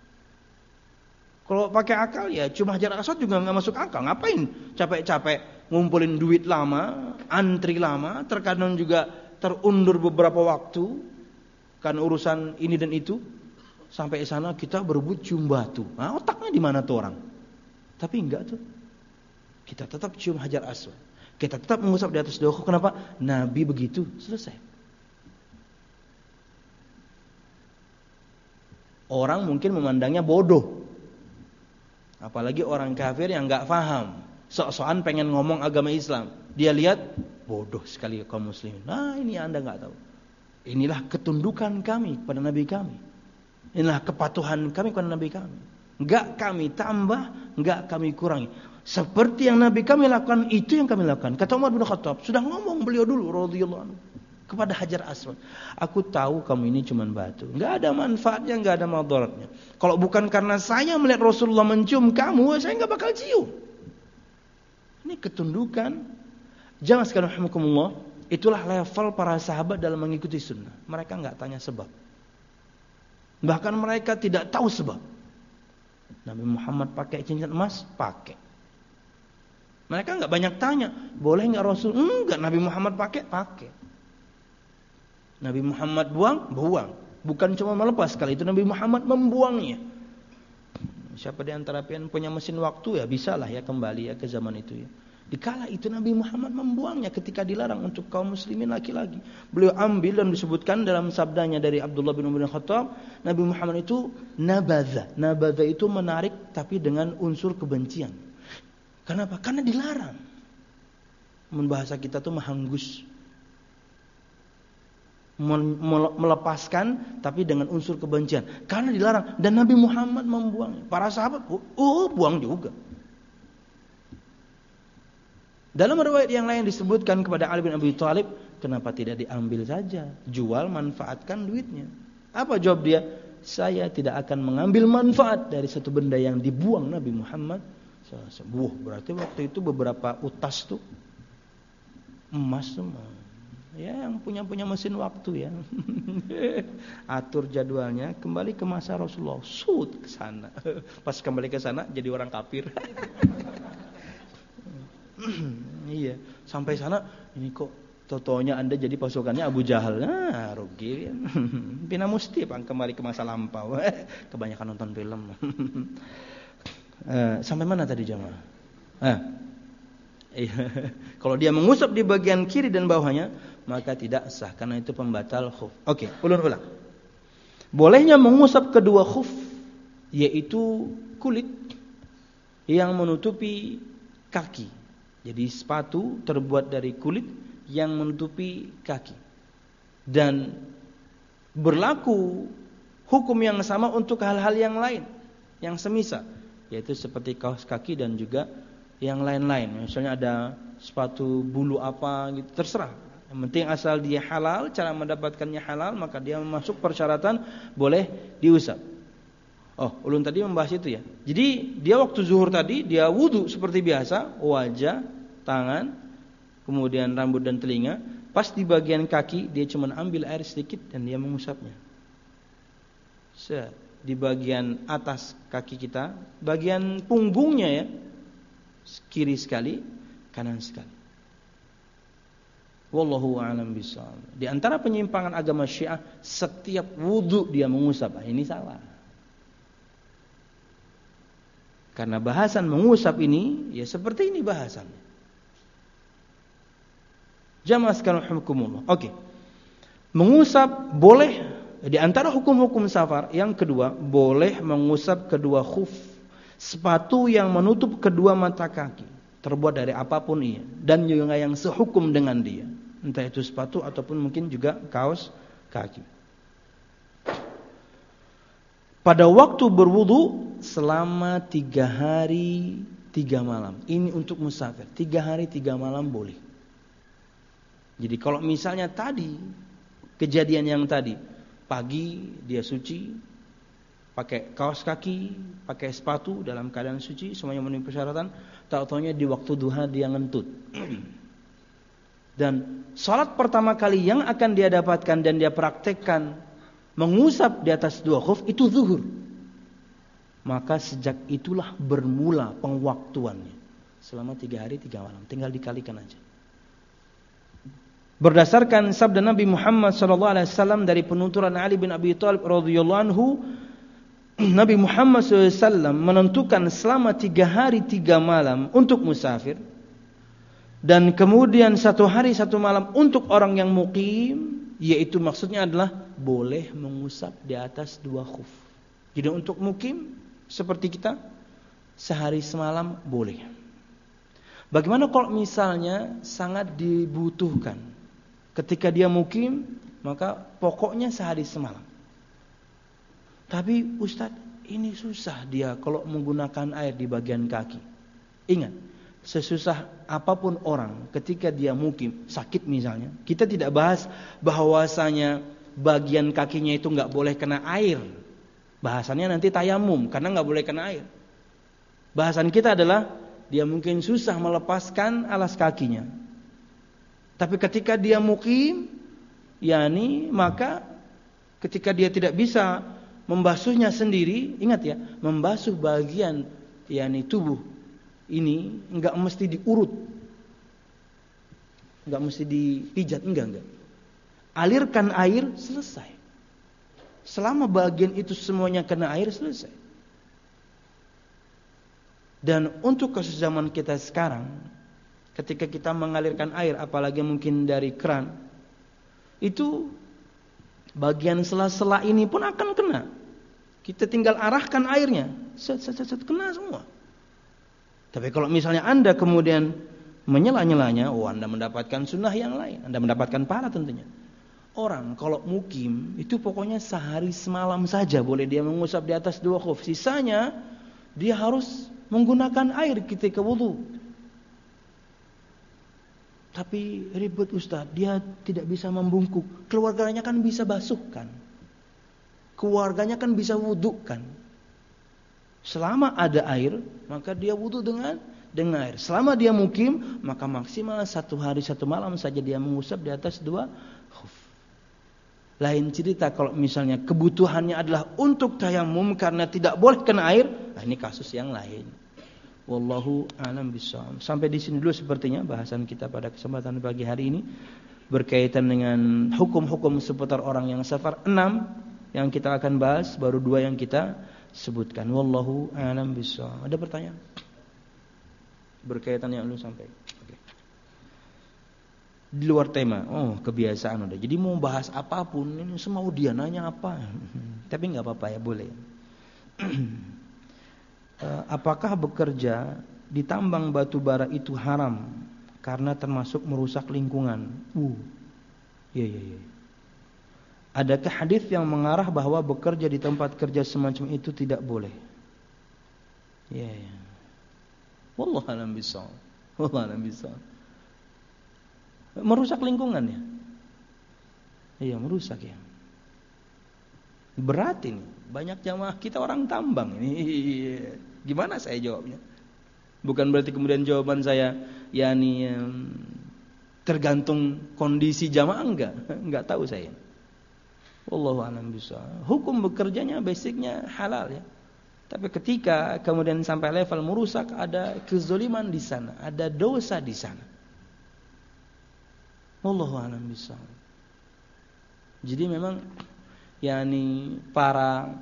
Kalau pakai akal ya cuma Hajar Aswad juga gak masuk akal. Ngapain capek-capek ngumpulin duit lama, antri lama, terkadang juga terundur beberapa waktu kan urusan ini dan itu, sampai sana kita berebut cium batu. Nah, otaknya di mana tuh orang? Tapi enggak tuh. Kita tetap cium Hajar Aswad. Kita tetap mengusap di atas dua khuf. Kenapa? Nabi begitu, selesai. Orang mungkin memandangnya bodoh. Apalagi orang kafir yang enggak paham. Sok-sokan pengen ngomong agama Islam. Dia lihat bodoh sekali kaum muslimin. Nah ini anda enggak tahu. Inilah ketundukan kami kepada Nabi kami. Inilah kepatuhan kami kepada Nabi kami. Enggak kami tambah, enggak kami kurangi. Seperti yang Nabi kami lakukan, itu yang kami lakukan. Kata Umar bin Khattab, sudah ngomong beliau dulu radhiyallahu anhu kepada Hajar Aswad. Aku tahu kamu ini cuma batu. Enggak ada manfaatnya, enggak ada madaratnya. Kalau bukan karena saya melihat Rasulullah mencium kamu, saya enggak bakal cium. Ini ketundukan. Jangan sekali rahimakumullah, itulah level para sahabat dalam mengikuti sunnah. Mereka enggak tanya sebab. Bahkan mereka tidak tahu sebab. Nabi Muhammad pakai cincin emas, pakai. Mereka enggak banyak tanya, boleh enggak Rasul? Enggak, Nabi Muhammad pakai, pakai. Nabi Muhammad buang, buang. Bukan cuma melepas, kali itu Nabi Muhammad membuangnya. Siapa di antara pian punya mesin waktu ya bisalah ya kembali ya ke zaman itu ya. Dikala itu Nabi Muhammad membuangnya ketika dilarang untuk kaum muslimin laki-laki. Beliau ambil dan disebutkan dalam sabdanya dari Abdullah bin Umar bin Khattab, Nabi Muhammad itu nabadha. Nabadha itu menarik tapi dengan unsur kebencian. Kenapa? Karena dilarang. Bahasa kita tuh mahanggus. Melepaskan tapi dengan unsur kebencian. Karena dilarang. Dan Nabi Muhammad membuang. Para sahabat, oh, oh buang juga. Dalam riwayat yang lain disebutkan kepada Ali bin Abi Thalib, kenapa tidak diambil saja? Jual, manfaatkan duitnya. Apa jawab dia? Saya tidak akan mengambil manfaat dari satu benda yang dibuang Nabi Muhammad. Wah, berarti waktu itu beberapa utas tuh emas semua. Ya, yang punya punya mesin waktu ya. Atur jadwalnya, kembali ke masa Rasulullah, sud ke sana. Pas kembali ke sana jadi orang kafir. Iya, sampai sana ini kok totonya Anda jadi pasukannya Abu Jahal. Nah, rugi ya. Pina musti Bang kembali ke masa lampau. Kebanyakan nonton film. uh, sampai mana tadi jamaah? Ah. Iya. Kalau dia mengusap di bagian kiri dan bawahnya, maka tidak sah karena itu pembatal khuf. Oke, ulun-ulang. Bolehnya mengusap kedua khuf, yaitu kulit yang menutupi kaki. Jadi sepatu terbuat dari kulit yang menutupi kaki. Dan berlaku hukum yang sama untuk hal-hal yang lain yang semisal, yaitu seperti kaos kaki dan juga yang lain-lain. Misalnya ada sepatu bulu apa gitu, terserah. Yang penting asal dia halal, cara mendapatkannya halal, maka dia masuk persyaratan boleh diusap. Oh, ulun tadi membahas itu ya. Jadi dia waktu zuhur tadi dia wudu seperti biasa, wajah, tangan, kemudian rambut dan telinga. Pas di bagian kaki dia cuma ambil air sedikit dan dia mengusapnya. Set, di bagian atas kaki kita, bagian punggungnya ya, kiri sekali, kanan sekali. Wallahu a'lam bishawab. Di antara penyimpangan agama Syiah, setiap wudu dia mengusap. Nah, ini salah. Karena bahasan mengusap ini ya seperti ini bahasannya. Jamaah sekalian rahimakumullah. Oke. Mengusap boleh di antara hukum-hukum safar. Yang kedua, boleh mengusap kedua khuf, sepatu yang menutup kedua mata kaki, terbuat dari apapun ia, dan juga yang sehukum dengan dia, entah itu sepatu ataupun mungkin juga kaos kaki. Pada waktu berwudu selama tiga hari tiga malam. Ini untuk musafir. Tiga hari tiga malam boleh. Jadi kalau misalnya tadi kejadian yang tadi pagi dia suci, pakai kaos kaki, pakai sepatu dalam keadaan suci, semuanya memenuhi persyaratan. Tak-taunya di waktu duha dia ngentut. Dan salat pertama kali yang akan dia dapatkan dan dia praktekkan mengusap di atas dua khuf itu zuhur. Maka sejak itulah bermula pengwaktuannya selama tiga hari tiga malam. Tinggal dikalikan aja. Berdasarkan sabda Nabi Muhammad sallallahu alaihi wasallam dari penuturan Ali bin Abi Thalib radhiyallahu anhu, Nabi Muhammad sallallahu alaihi wasallam menentukan selama tiga hari tiga malam untuk musafir, dan kemudian satu hari satu malam untuk orang yang mukim, yaitu maksudnya adalah boleh mengusap di atas dua khuf. Jadi untuk mukim seperti kita sehari semalam boleh. Bagaimana kalau misalnya sangat dibutuhkan ketika dia mukim, maka pokoknya sehari semalam. Tapi Ustadz, ini susah dia kalau menggunakan air di bagian kaki. Ingat, sesusah apapun orang ketika dia mukim, sakit misalnya, kita tidak bahas bahwasanya bagian kakinya itu nggak boleh kena air. Bahasannya nanti tayamum karena nggak boleh kena air. Bahasan kita adalah dia mungkin susah melepaskan alas kakinya. Tapi ketika dia mukim, yakni maka ketika dia tidak bisa membasuhnya sendiri, ingat ya, membasuh bagian yakni tubuh ini enggak mesti diurut, enggak mesti dipijat, enggak enggak. Alirkan air, selesai. Selama bagian itu semuanya kena air, selesai. Dan untuk kasus zaman kita sekarang, ketika kita mengalirkan air, apalagi mungkin dari keran, itu bagian sela-sela ini pun akan kena. Kita tinggal arahkan airnya, set, set, set, set, kena semua. Tapi kalau misalnya Anda kemudian menyela-nyelanya, oh Anda mendapatkan sunnah yang lain, Anda mendapatkan pahala tentunya. Orang kalau mukim itu pokoknya sehari semalam saja boleh dia mengusap di atas dua khuf. Sisanya dia harus menggunakan air ketika wudu. Tapi ribet Ustaz, dia tidak bisa membungkuk. Keluarganya kan bisa basuhkan. Keluarganya kan bisa wudukan. Selama ada air, maka dia wudu dengan dengan air. Selama dia mukim, maka maksimal satu hari satu malam saja dia mengusap di atas dua khuf. Lain cerita kalau misalnya kebutuhannya adalah untuk tayamum karena tidak boleh kena air, nah ini kasus yang lain. Wallahu a'lam bishawab. Sampai di sini dulu sepertinya bahasan kita pada kesempatan pagi hari ini berkaitan dengan hukum-hukum seputar orang yang safar. Enam yang kita akan bahas, baru dua yang kita sebutkan. Wallahu a'lam bishawab. Ada pertanyaan berkaitan yang lu sampaikan? Oke. Di luar tema, oh kebiasaan udah. Jadi mau bahas apapun, ini semua dia nanya apa, tapi nggak apa-apa ya, boleh. Apakah bekerja di tambang batu bara itu haram karena termasuk merusak lingkungan? Uh, ya ya ya. Adakah hadis yang mengarah bahwa bekerja di tempat kerja semacam itu tidak boleh? Ya ya. Wallahu a'lam bishawab. Wallahu a'lam bishawab. Merusak lingkungan ya. Iya, merusak ya. Berat ini. Banyak jamaah kita orang tambang ini. Gimana saya jawabnya? Bukan berarti kemudian jawaban saya yakni tergantung kondisi jamaah, enggak. Enggak tahu saya. Wallahu a'lam bishawab. Hukum bekerjanya basicnya halal ya. Tapi ketika kemudian sampai level merusak, ada kezaliman di sana, ada dosa di sana. Wallahu a'lam bishawab. Jadi memang yakni para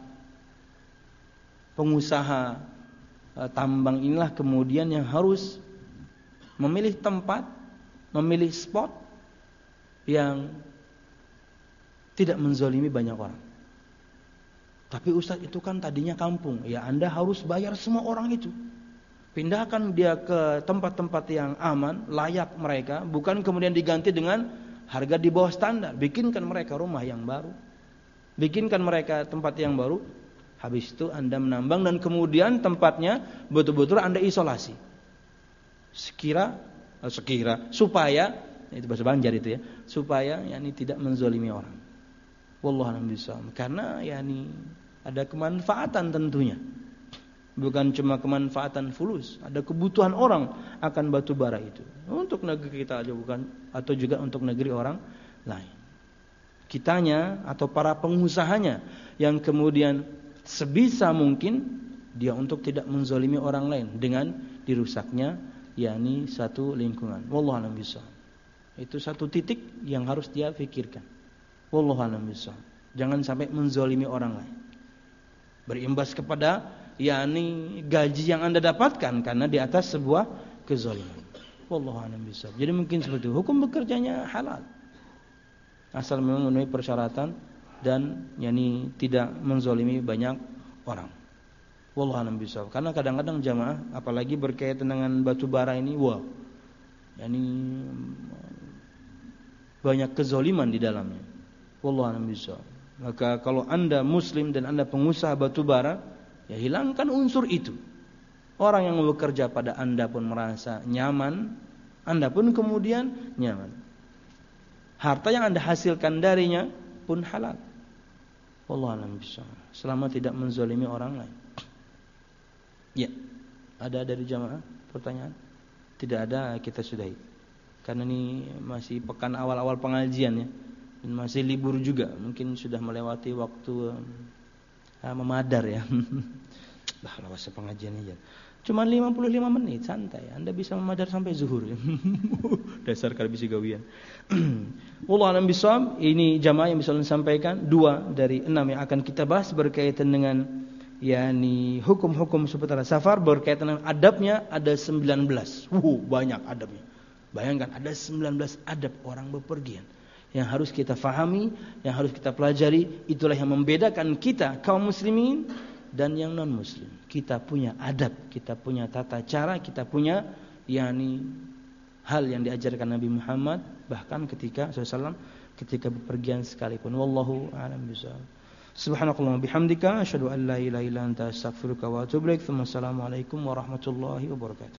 pengusaha tambang inilah kemudian yang harus memilih tempat, memilih spot yang tidak menzalimi banyak orang. Tapi Ustaz itu kan tadinya kampung, ya Anda harus bayar semua orang itu. Pindahkan dia ke tempat-tempat yang aman, layak mereka, bukan kemudian diganti dengan harga di bawah standar. Bikinkan mereka rumah yang baru, bikinkan mereka tempat yang baru. Habis itu Anda menambang dan kemudian tempatnya betul-betul Anda isolasi. Sekira, sekira supaya itu bahasa Banjar itu ya, supaya yakni tidak menzalimi orang. Wallahu a'lam bishawab. Karena yakni ada kemanfaatan tentunya. Bukan cuma kemanfaatan fulus, ada kebutuhan orang akan batu bara itu. Untuk negeri kita aja bukan, atau juga untuk negeri orang lain. Kitanya atau para pengusahanya yang kemudian sebisa mungkin dia untuk tidak menzalimi orang lain dengan dirusaknya yakni satu lingkungan. Wallahu a'lam bishawab. Itu satu titik yang harus dia pikirkan. Wallahu a'lam bishawab. Jangan sampai menzalimi orang lain. Berimbas kepada yakni gaji yang Anda dapatkan karena di atas sebuah kezaliman. Wallahu a'lam bishawab. Jadi mungkin seperti itu. Hukum bekerjanya halal. Asal memang memenuhi persyaratan dan yakni tidak menzalimi banyak orang. Wallahu a'lam bishawab. Karena kadang-kadang jamaah apalagi berkaitan dengan batu bara ini, wah. yakni banyak kezaliman di dalamnya. Wallahu a'lam bishawab. Maka kalau Anda muslim dan Anda pengusaha batu bara, ya hilangkan unsur itu. Orang yang bekerja pada Anda pun merasa nyaman, Anda pun kemudian nyaman. Harta yang Anda hasilkan darinya pun halal. Wallahu a'lam bishawab. Selama tidak menzalimi orang lain. Ya. Ada dari jamaah pertanyaan? Tidak ada, kita sudahi. Karena ini masih pekan awal-awal pengajian ya. Dan masih libur juga, mungkin sudah melewati waktu uh, memadar ya. Bah, lawas pengajian aja. Cuma lima puluh lima menit santai. Anda bisa memadar sampai zuhur ya. Dasar kalbisi gawian. Wallahu a'lam bishawab. Ini jamaah yang bisa disampaikan dua dari enam yang akan kita bahas berkaitan dengan yakni hukum-hukum seputar safar, berkaitan dengan adabnya ada sembilan belas. Wuh, banyak adabnya. Bayangkan ada sembilan belas adab orang bepergian yang harus kita fahami, yang harus kita pelajari. Itulah yang membedakan kita kaum muslimin dan yang non muslim. kita punya adab, kita punya tata cara, kita punya yakni hal yang diajarkan Nabi Muhammad bahkan ketika sallallahu alaihi wasallam ketika bepergian sekalipun. Wallahu a'lam bishawab. Subhanakallahumma bihamdika asyhadu an la ilaha illa anta astaghfiruka wa atubu ilaik. Wassalamualaikum warahmatullahi wabarakatuh.